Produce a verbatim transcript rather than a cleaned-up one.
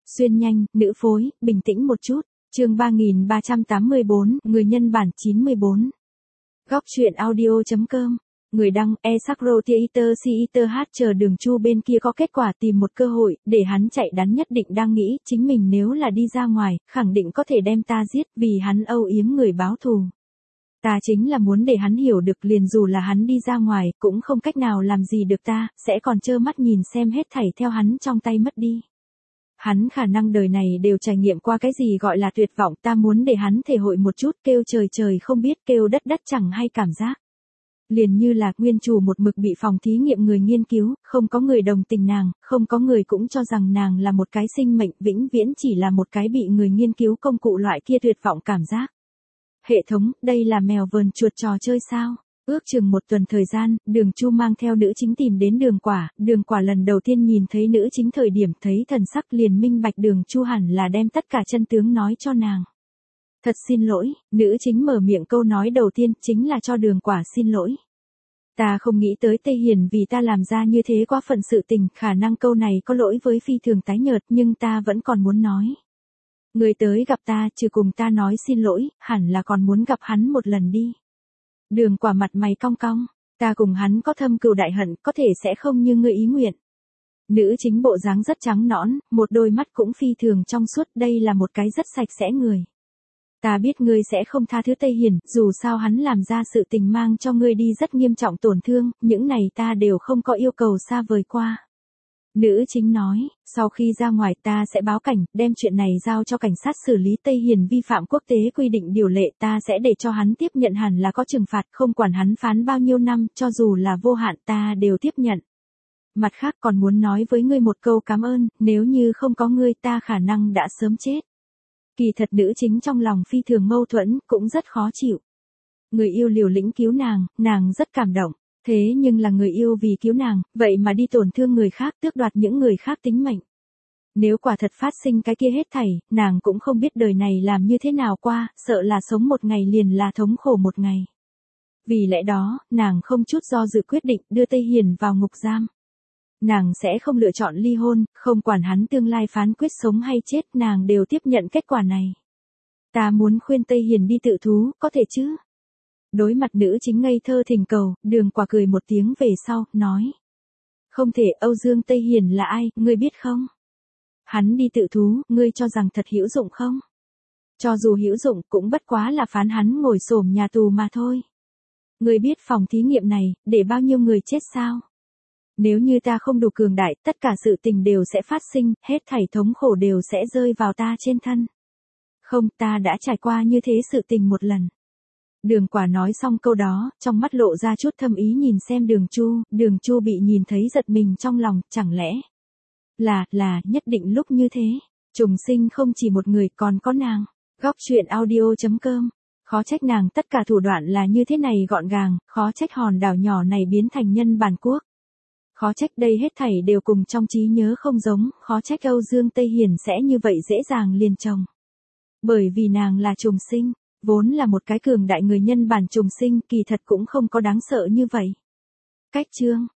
Xuyên nhanh, nữ phối, bình tĩnh một chút. Chương ba nghìn ba trăm tám mươi bốn, người nhân bản chín mươi bốn. Góc truyện audio.com. Người đăng, Esakro Theater Theater hát chờ Đường Chu bên kia có kết quả tìm một cơ hội, để hắn chạy đắn nhất định đang nghĩ, chính mình nếu là đi ra ngoài, khẳng định có thể đem ta giết, vì hắn âu yếm người báo thù. Ta chính là muốn để hắn hiểu được liền dù là hắn đi ra ngoài, cũng không cách nào làm gì được ta, sẽ còn trơ mắt nhìn xem hết thảy theo hắn trong tay mất đi. Hắn khả năng đời này đều trải nghiệm qua cái gì gọi là tuyệt vọng, ta muốn để hắn thể hội một chút, kêu trời trời không biết, kêu đất đất chẳng hay cảm giác. Liền như là nguyên chủ một mực bị phòng thí nghiệm người nghiên cứu, không có người đồng tình nàng, không có người cũng cho rằng nàng là một cái sinh mệnh vĩnh viễn chỉ là một cái bị người nghiên cứu công cụ loại kia tuyệt vọng cảm giác. Hệ thống, đây là mèo vờn chuột trò chơi sao? Ước chừng một tuần thời gian, Đường Chu mang theo nữ chính tìm đến Đường Quả, Đường Quả lần đầu tiên nhìn thấy nữ chính thời điểm thấy thần sắc liền minh bạch Đường Chu hẳn là đem tất cả chân tướng nói cho nàng. Thật xin lỗi, nữ chính mở miệng câu nói đầu tiên chính là cho Đường Quả xin lỗi. Ta không nghĩ tới Tây Hiền vì ta làm ra như thế quá phận sự tình, khả năng câu này có lỗi với phi thường tái nhợt nhưng ta vẫn còn muốn nói. Người tới gặp ta trừ cùng ta nói xin lỗi, hẳn là còn muốn gặp hắn một lần đi. Đường Quả mặt mày cong cong, ta cùng hắn có thâm cừu đại hận, có thể sẽ không như ngươi ý nguyện. Nữ chính bộ dáng rất trắng nõn, một đôi mắt cũng phi thường trong suốt, đây là một cái rất sạch sẽ người. Ta biết ngươi sẽ không tha thứ Tây Hiền, dù sao hắn làm ra sự tình mang cho ngươi đi rất nghiêm trọng tổn thương, những này ta đều không có yêu cầu xa vời qua. Nữ chính nói, sau khi ra ngoài ta sẽ báo cảnh, đem chuyện này giao cho cảnh sát xử lý. Tây Hiền vi phạm quốc tế quy định điều lệ, ta sẽ để cho hắn tiếp nhận, hẳn là có trừng phạt, không quản hắn phán bao nhiêu năm, cho dù là vô hạn ta đều tiếp nhận. Mặt khác còn muốn nói với ngươi một câu cảm ơn, nếu như không có ngươi ta khả năng đã sớm chết. Kỳ thật nữ chính trong lòng phi thường mâu thuẫn, cũng rất khó chịu. Người yêu liều lĩnh cứu nàng, nàng rất cảm động. Thế nhưng là người yêu vì cứu nàng, vậy mà đi tổn thương người khác, tước đoạt những người khác tính mệnh. Nếu quả thật phát sinh cái kia hết thảy, nàng cũng không biết đời này làm như thế nào qua, sợ là sống một ngày liền là thống khổ một ngày. Vì lẽ đó, nàng không chút do dự quyết định đưa Tây Hiền vào ngục giam. Nàng sẽ không lựa chọn ly hôn, không quản hắn tương lai phán quyết sống hay chết, nàng đều tiếp nhận kết quả này. Ta muốn khuyên Tây Hiền đi tự thú, có thể chứ? Đối mặt nữ chính ngây thơ thỉnh cầu, Đường Quả cười một tiếng về sau, nói. Không thể, Âu Dương Tây Hiền là ai, ngươi biết không? Hắn đi tự thú, ngươi cho rằng thật hữu dụng không? Cho dù hữu dụng, cũng bất quá là phán hắn ngồi xổm nhà tù mà thôi. Ngươi biết phòng thí nghiệm này, để bao nhiêu người chết sao? Nếu như ta không đủ cường đại, tất cả sự tình đều sẽ phát sinh, hết thảy thống khổ đều sẽ rơi vào ta trên thân. Không, ta đã trải qua như thế sự tình một lần. Đường Quả nói xong câu đó, trong mắt lộ ra chút thâm ý nhìn xem Đường Chu, Đường Chu bị nhìn thấy giật mình trong lòng, chẳng lẽ là, là, nhất định lúc như thế, trùng sinh không chỉ một người còn có nàng. Góc truyện audio.com. Khó trách nàng tất cả thủ đoạn là như thế này gọn gàng, khó trách hòn đảo nhỏ này biến thành nhân bản quốc. Khó trách đây hết thảy đều cùng trong trí nhớ không giống, khó trách Âu Dương Tây Hiền sẽ như vậy dễ dàng liền chồng. Bởi vì nàng là trùng sinh. Vốn là một cái cường đại người nhân bản trùng sinh, kỳ thật cũng không có đáng sợ như vậy. Cách chương